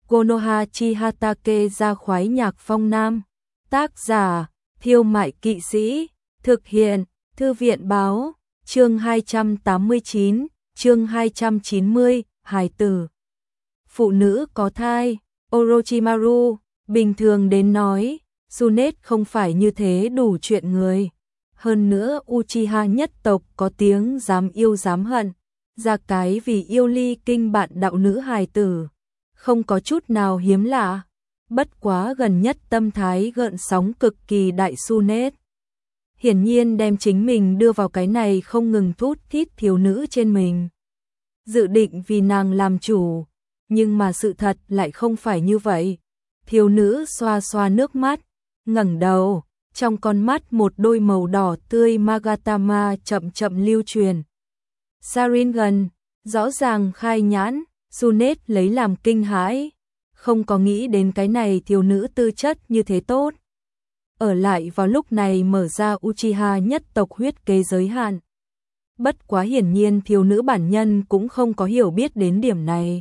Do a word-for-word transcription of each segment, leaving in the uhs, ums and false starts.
Konohachi Hatake ra khoái nhạc phong nam. Tác giả, Thiêu Mại Kỵ Sĩ. Thực hiện, Thư viện báo. Chương hai trăm tám mươi chín, chương hai trăm chín mươi, hài tử. Phụ nữ có thai, Orochimaru, bình thường đến nói, Tsunade không phải như thế đủ chuyện người. Hơn nữa Uchiha nhất tộc có tiếng dám yêu dám hận, ra cái vì yêu ly kinh bạn đạo nữ hài tử. Không có chút nào hiếm lạ, bất quá gần nhất tâm thái gợn sóng cực kỳ đại Tsunade. Hiển nhiên đem chính mình đưa vào cái này không ngừng thút thít thiếu nữ trên mình. Dự định vì nàng làm chủ, nhưng mà sự thật lại không phải như vậy. Thiếu nữ xoa xoa nước mắt, ngẩng đầu, trong con mắt một đôi màu đỏ tươi Magatama chậm chậm lưu truyền. Sharingan, rõ ràng khai nhãn, Tsunade lấy làm kinh hãi, không có nghĩ đến cái này thiếu nữ tư chất như thế tốt. Ở lại vào lúc này mở ra Uchiha nhất tộc huyết kế giới hạn. Bất quá hiển nhiên thiếu nữ bản nhân cũng không có hiểu biết đến điểm này.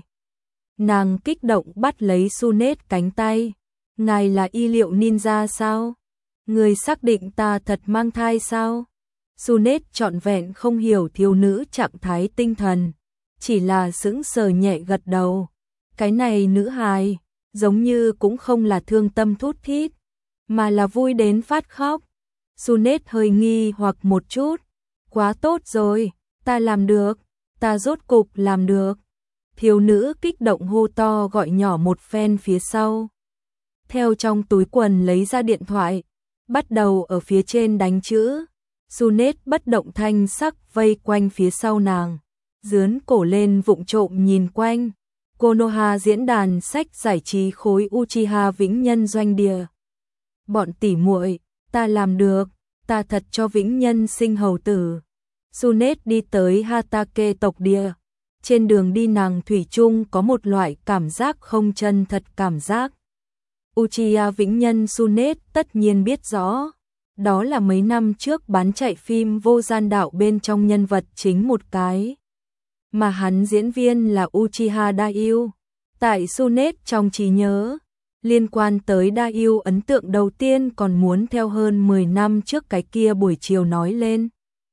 Nàng kích động bắt lấy Tsunade cánh tay. Ngài là y liệu ninja sao? Người xác định ta thật mang thai sao? Tsunade trọn vẹn không hiểu thiếu nữ trạng thái tinh thần, chỉ là sững sờ nhẹ gật đầu. Cái này nữ hài, giống như cũng không là thương tâm thút thít, mà là vui đến phát khóc. Tsunade hơi nghi hoặc một chút. Quá tốt rồi, ta làm được, ta rốt cục làm được. Thiếu nữ kích động hô to gọi nhỏ một phen phía sau. Theo trong túi quần lấy ra điện thoại, bắt đầu ở phía trên đánh chữ. Tsunade bất động thanh sắc vây quanh phía sau nàng, dướn cổ lên vụng trộm nhìn quanh. Konoha diễn đàn sách giải trí khối Uchiha Vĩnh Nhân doanh địa. Bọn tỉ muội, ta làm được, ta thật cho Vĩnh Nhân sinh hầu tử. Tsunade đi tới Hatake tộc địa. Trên đường đi nàng thủy chung có một loại cảm giác không chân thật cảm giác. Uchiha Vĩnh Nhân Tsunade tất nhiên biết rõ. Đó là mấy năm trước bán chạy phim Vô Gian Đạo bên trong nhân vật chính một cái. Mà hắn diễn viên là Uchiha Daioh. Tại Tsunade trong trí nhớ, liên quan tới Daioh ấn tượng đầu tiên còn muốn theo hơn mười năm trước cái kia buổi chiều nói lên.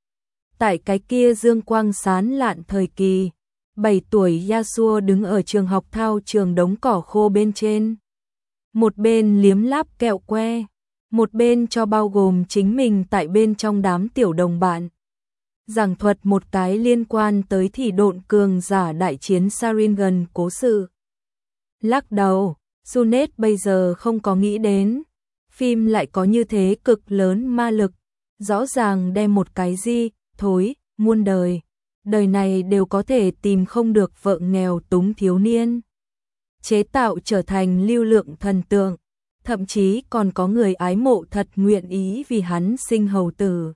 Tại cái kia dương quang sán lạn thời kỳ, bảy tuổi Yasuo đứng ở trường học thao trường đống cỏ khô bên trên. Một bên liếm láp kẹo que, một bên cho bao gồm chính mình tại bên trong đám tiểu đồng bạn. Giảng thuật một cái liên quan tới Thủy Độn cường giả đại chiến Sharingan cố sự. Lắc đầu, Tsunade bây giờ không có nghĩ đến, phim lại có như thế cực lớn ma lực, rõ ràng đem một cái gì, thối, muôn đời, đời này đều có thể tìm không được vợ nghèo túng thiếu niên. Chế tạo trở thành lưu lượng thần tượng, thậm chí còn có người ái mộ thật nguyện ý vì hắn sinh hầu tử.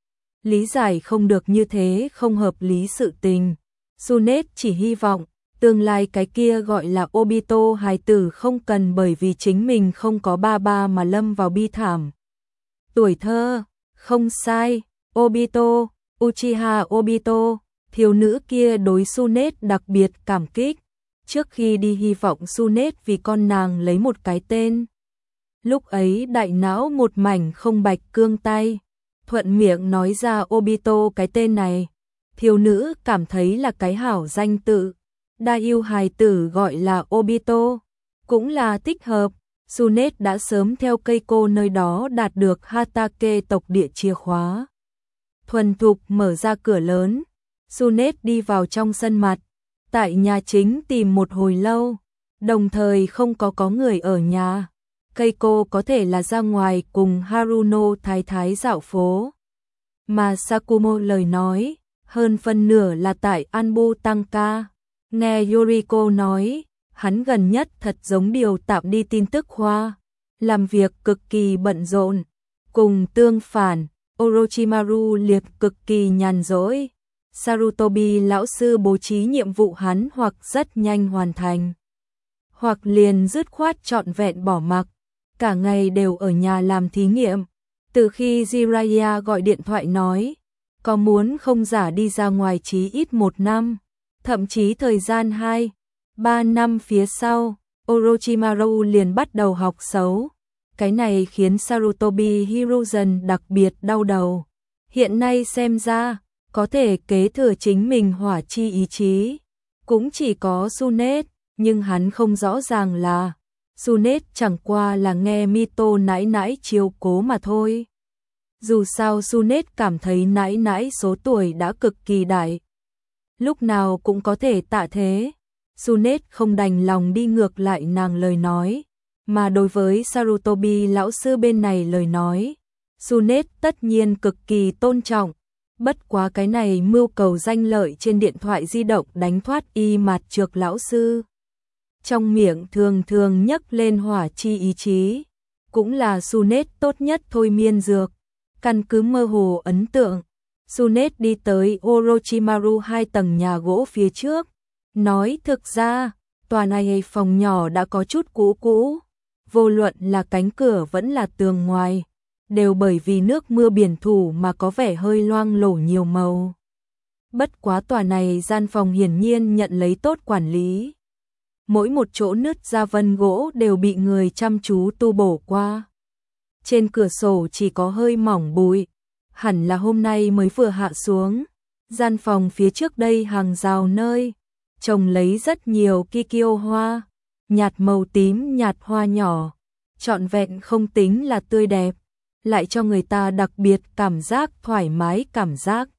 Lý giải không được như thế không hợp lý sự tình. Tsunade chỉ hy vọng tương lai cái kia gọi là Obito hài tử không cần bởi vì chính mình không có ba ba mà lâm vào bi thảm. Tuổi thơ, không sai, Obito, Uchiha Obito, thiếu nữ kia đối Tsunade đặc biệt cảm kích. Trước khi đi hy vọng Tsunade vì con nàng lấy một cái tên. Lúc ấy đại não một mảnh không bạch cương tay, thuận miệng nói ra Obito cái tên này. Thiếu nữ cảm thấy là cái hảo danh tự. Daioh hài tử gọi là Obito, cũng là thích hợp. Tsunade đã sớm theo Keiko nơi đó đạt được Hatake tộc địa chìa khóa. Thuần thục mở ra cửa lớn, Tsunade đi vào trong sân mặt, tại nhà chính tìm một hồi lâu, đồng thời không có có người ở nhà. Keiko có thể là ra ngoài cùng Haruno thái thái dạo phố. Mà Sakumo lời nói, hơn phân nửa là tại Anbu tăng ca. Nghe Yoriko nói, hắn gần nhất thật giống điều tạm đi tin tức khoa, làm việc cực kỳ bận rộn. Cùng tương phản, Orochimaru liệt cực kỳ nhàn rỗi. Sarutobi lão sư bố trí nhiệm vụ hắn hoặc rất nhanh hoàn thành, hoặc liền dứt khoát trọn vẹn bỏ mặc, cả ngày đều ở nhà làm thí nghiệm. Từ khi Jiraiya gọi điện thoại nói, có muốn không giả đi ra ngoài chí ít một năm, thậm chí thời gian hai, ba năm phía sau, Orochimaru liền bắt đầu học xấu. Cái này khiến Sarutobi Hiruzen đặc biệt đau đầu. Hiện nay xem ra, có thể kế thừa chính mình hỏa chi ý chí. Cũng chỉ có Tsunade, nhưng hắn không rõ ràng là Tsunade chẳng qua là nghe Mito nãi nãi chiếu cố mà thôi. Dù sao Tsunade cảm thấy nãi nãi số tuổi đã cực kỳ đại. Lúc nào cũng có thể tạ thế. Tsunade không đành lòng đi ngược lại nàng lời nói. Mà đối với Sarutobi lão sư bên này lời nói, Tsunade tất nhiên cực kỳ tôn trọng. Bất quá cái này mưu cầu danh lợi trên điện thoại di động đánh thoát y mạt trược lão sư. Trong miệng thường thường nhắc lên hỏa chi ý chí, cũng là Tsunade tốt nhất thôi miên dược. Căn cứ mơ hồ ấn tượng, Tsunade đi tới Orochimaru hai tầng nhà gỗ phía trước. Nói thực ra, tòa này phòng nhỏ đã có chút cũ cũ. Vô luận là cánh cửa vẫn là tường ngoài, đều bởi vì nước mưa biển thủ mà có vẻ hơi loang lổ nhiều màu. Bất quá tòa này gian phòng hiển nhiên nhận lấy tốt quản lý. Mỗi một chỗ nứt ra vân gỗ đều bị người chăm chú tu bổ qua. Trên cửa sổ chỉ có hơi mỏng bụi, hẳn là hôm nay mới vừa hạ xuống. Gian phòng phía trước đây hàng rào nơi, trồng lấy rất nhiều kikyo hoa, nhạt màu tím nhạt hoa nhỏ, trọn vẹn không tính là tươi đẹp, lại cho người ta đặc biệt cảm giác thoải mái cảm giác.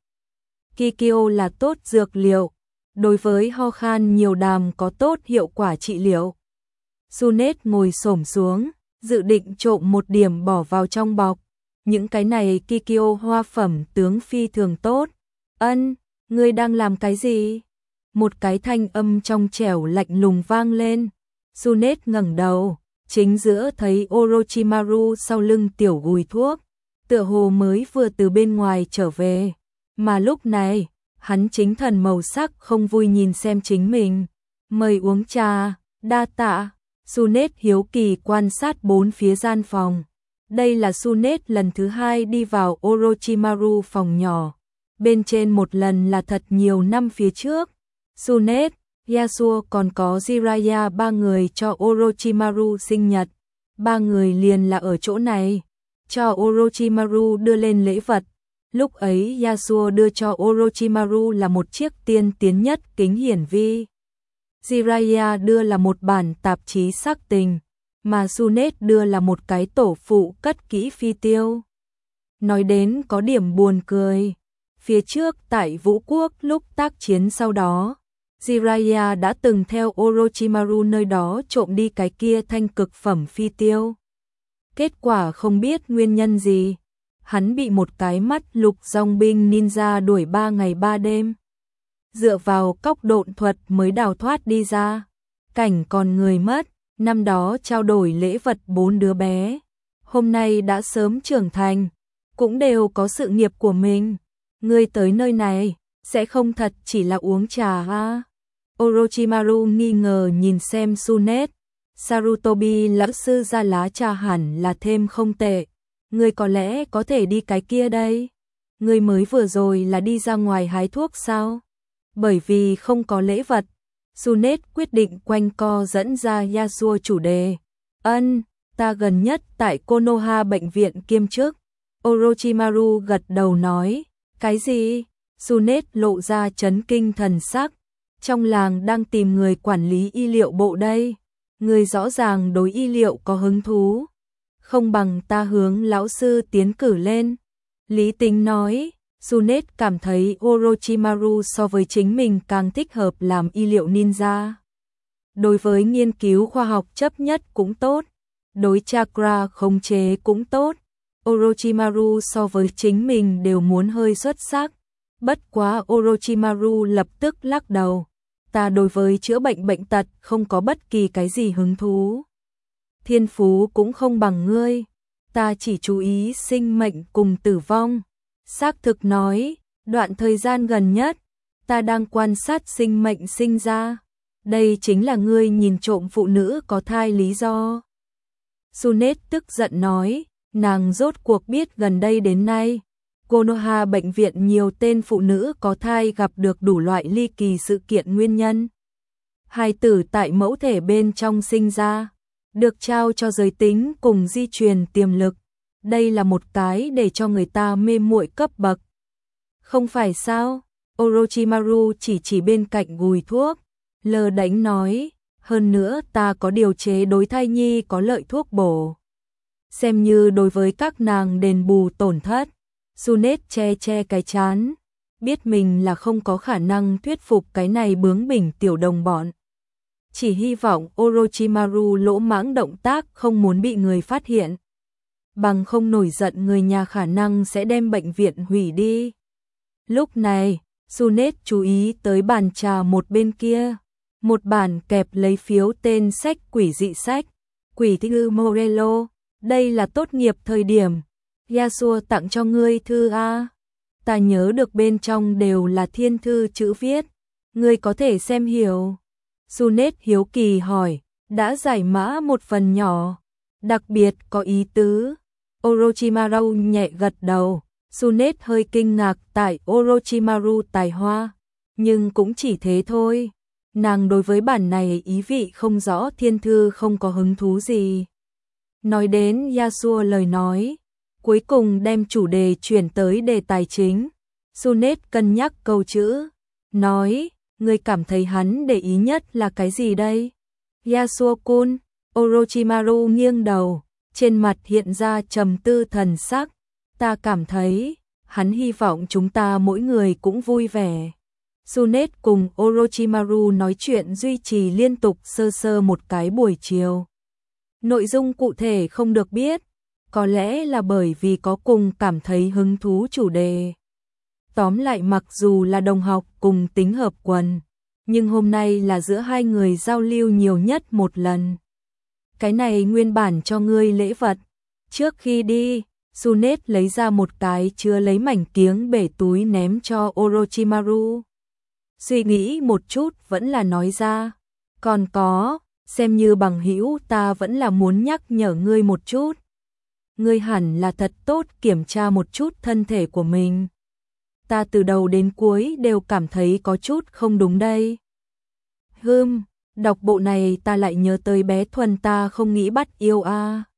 Kikyo là tốt dược liệu, đối với ho khan nhiều đàm có tốt hiệu quả trị liệu. Tsunade ngồi xổm xuống, dự định trộm một điểm bỏ vào trong bọc. Những cái này kikyo hoa phẩm tướng phi thường tốt. Ân, ngươi đang làm cái gì? Một cái thanh âm trong trẻo lạnh lùng vang lên. Tsunade ngẩng đầu, chính giữa thấy Orochimaru sau lưng tiểu gùi thuốc, tựa hồ mới vừa từ bên ngoài trở về, mà lúc này, hắn chính thần màu sắc không vui nhìn xem chính mình. Mời uống trà, đa tạ. Tsunade hiếu kỳ quan sát bốn phía gian phòng. Đây là Tsunade lần thứ hai đi vào Orochimaru phòng nhỏ. Bên trên một lần là thật nhiều năm phía trước. Tsunade, Yasuo còn có Jiraiya ba người cho Orochimaru sinh nhật. Ba người liền là ở chỗ này. Cho Orochimaru đưa lên lễ vật. Lúc ấy Yasuo đưa cho Orochimaru là một chiếc tiên tiến nhất kính hiển vi. Jiraiya đưa là một bản tạp chí sắc tình, mà Tsunade đưa là một cái tổ phụ cất kỹ phi tiêu. Nói đến có điểm buồn cười, phía trước tại Vũ Quốc lúc tác chiến sau đó, Jiraiya đã từng theo Orochimaru nơi đó trộm đi cái kia thanh cực phẩm phi tiêu. Kết quả không biết nguyên nhân gì, hắn bị một cái mắt lục dòng binh ninja đuổi ba ngày ba đêm. Dựa vào cóc độn thuật mới đào thoát đi ra. Cảnh còn người mất, năm đó trao đổi lễ vật bốn đứa bé. Hôm nay đã sớm trưởng thành, cũng đều có sự nghiệp của mình. Ngươi tới nơi này, sẽ không thật chỉ là uống trà ha? Orochimaru nghi ngờ nhìn xem Tsunade. Sarutobi lão sư ra lá trà hẳn là thêm không tệ. Ngươi có lẽ có thể đi cái kia đây. Ngươi mới vừa rồi là đi ra ngoài hái thuốc sao? Bởi vì không có lễ vật, Tsunade quyết định quanh co dẫn ra Yasuo chủ đề. Ân, ta gần nhất tại Konoha bệnh viện kiêm chức. Orochimaru gật đầu nói. Cái gì? Tsunade lộ ra chấn kinh thần sắc. Trong làng đang tìm người quản lý y liệu bộ đây. Người rõ ràng đối y liệu có hứng thú. Không bằng ta hướng lão sư tiến cử lên. Lý Tính nói. Tsunade cảm thấy Orochimaru so với chính mình càng thích hợp làm y liệu ninja. Đối với nghiên cứu khoa học chấp nhất cũng tốt, đối chakra khống chế cũng tốt. Orochimaru so với chính mình đều muốn hơi xuất sắc. Bất quá Orochimaru lập tức lắc đầu. Ta đối với chữa bệnh bệnh tật không có bất kỳ cái gì hứng thú. Thiên phú cũng không bằng ngươi. Ta chỉ chú ý sinh mệnh cùng tử vong. Xác thực nói, đoạn thời gian gần nhất, ta đang quan sát sinh mệnh sinh ra. Đây chính là ngươi nhìn trộm phụ nữ có thai lý do. Tsunade tức giận nói, nàng rốt cuộc biết gần đây đến nay, Konoha bệnh viện nhiều tên phụ nữ có thai gặp được đủ loại ly kỳ sự kiện nguyên nhân. Hài tử tại mẫu thể bên trong sinh ra, được trao cho giới tính cùng di truyền tiềm lực. Đây là một cái để cho người ta mê muội cấp bậc. Không phải sao? Orochimaru chỉ chỉ bên cạnh gùi thuốc, lơ đễnh nói, hơn nữa ta có điều chế đối thai nhi có lợi thuốc bổ. Xem như đối với các nàng đền bù tổn thất. Sunet che che cái chán, biết mình là không có khả năng thuyết phục cái này bướng bỉnh tiểu đồng bọn. Chỉ hy vọng Orochimaru lỗ mãng động tác không muốn bị người phát hiện. Bằng không nổi giận người nhà khả năng sẽ đem bệnh viện hủy đi. Lúc này, Sunet chú ý tới bàn trà một bên kia. Một bản kẹp lấy phiếu tên sách quỷ dị sách. Quỷ thư Morello, đây là tốt nghiệp thời điểm. Yasuo tặng cho ngươi thư A. Ta nhớ được bên trong đều là thiên thư chữ viết. Ngươi có thể xem hiểu. Sunet hiếu kỳ hỏi, đã giải mã một phần nhỏ. Đặc biệt có ý tứ. Orochimaru nhẹ gật đầu. Sunet hơi kinh ngạc tại Orochimaru tài hoa. Nhưng cũng chỉ thế thôi. Nàng đối với bản này ý vị không rõ thiên thư không có hứng thú gì. Nói đến Yasuo lời nói, cuối cùng đem chủ đề chuyển tới đề tài chính. Sunet cân nhắc câu chữ, nói, ngươi cảm thấy hắn để ý nhất là cái gì đây? Yasuo-kun, Orochimaru nghiêng đầu, trên mặt hiện ra trầm tư thần sắc. Ta cảm thấy, hắn hy vọng chúng ta mỗi người cũng vui vẻ. Sunet cùng Orochimaru nói chuyện duy trì liên tục sơ sơ một cái buổi chiều. Nội dung cụ thể không được biết, có lẽ là bởi vì có cùng cảm thấy hứng thú chủ đề. Tóm lại mặc dù là đồng học cùng tính hợp quần, nhưng hôm nay là giữa hai người giao lưu nhiều nhất một lần. Cái này nguyên bản cho ngươi lễ vật. Trước khi đi, Sunet lấy ra một cái chứa lấy mảnh kiếng bể túi ném cho Orochimaru. Suy nghĩ một chút vẫn là nói ra. Còn có, xem như bằng hữu ta vẫn là muốn nhắc nhở ngươi một chút. Ngươi hẳn là thật tốt kiểm tra một chút thân thể của mình. Ta từ đầu đến cuối đều cảm thấy có chút không đúng đây. Hừm, đọc bộ này ta lại nhớ tới bé Thuần ta không nghĩ bắt yêu a.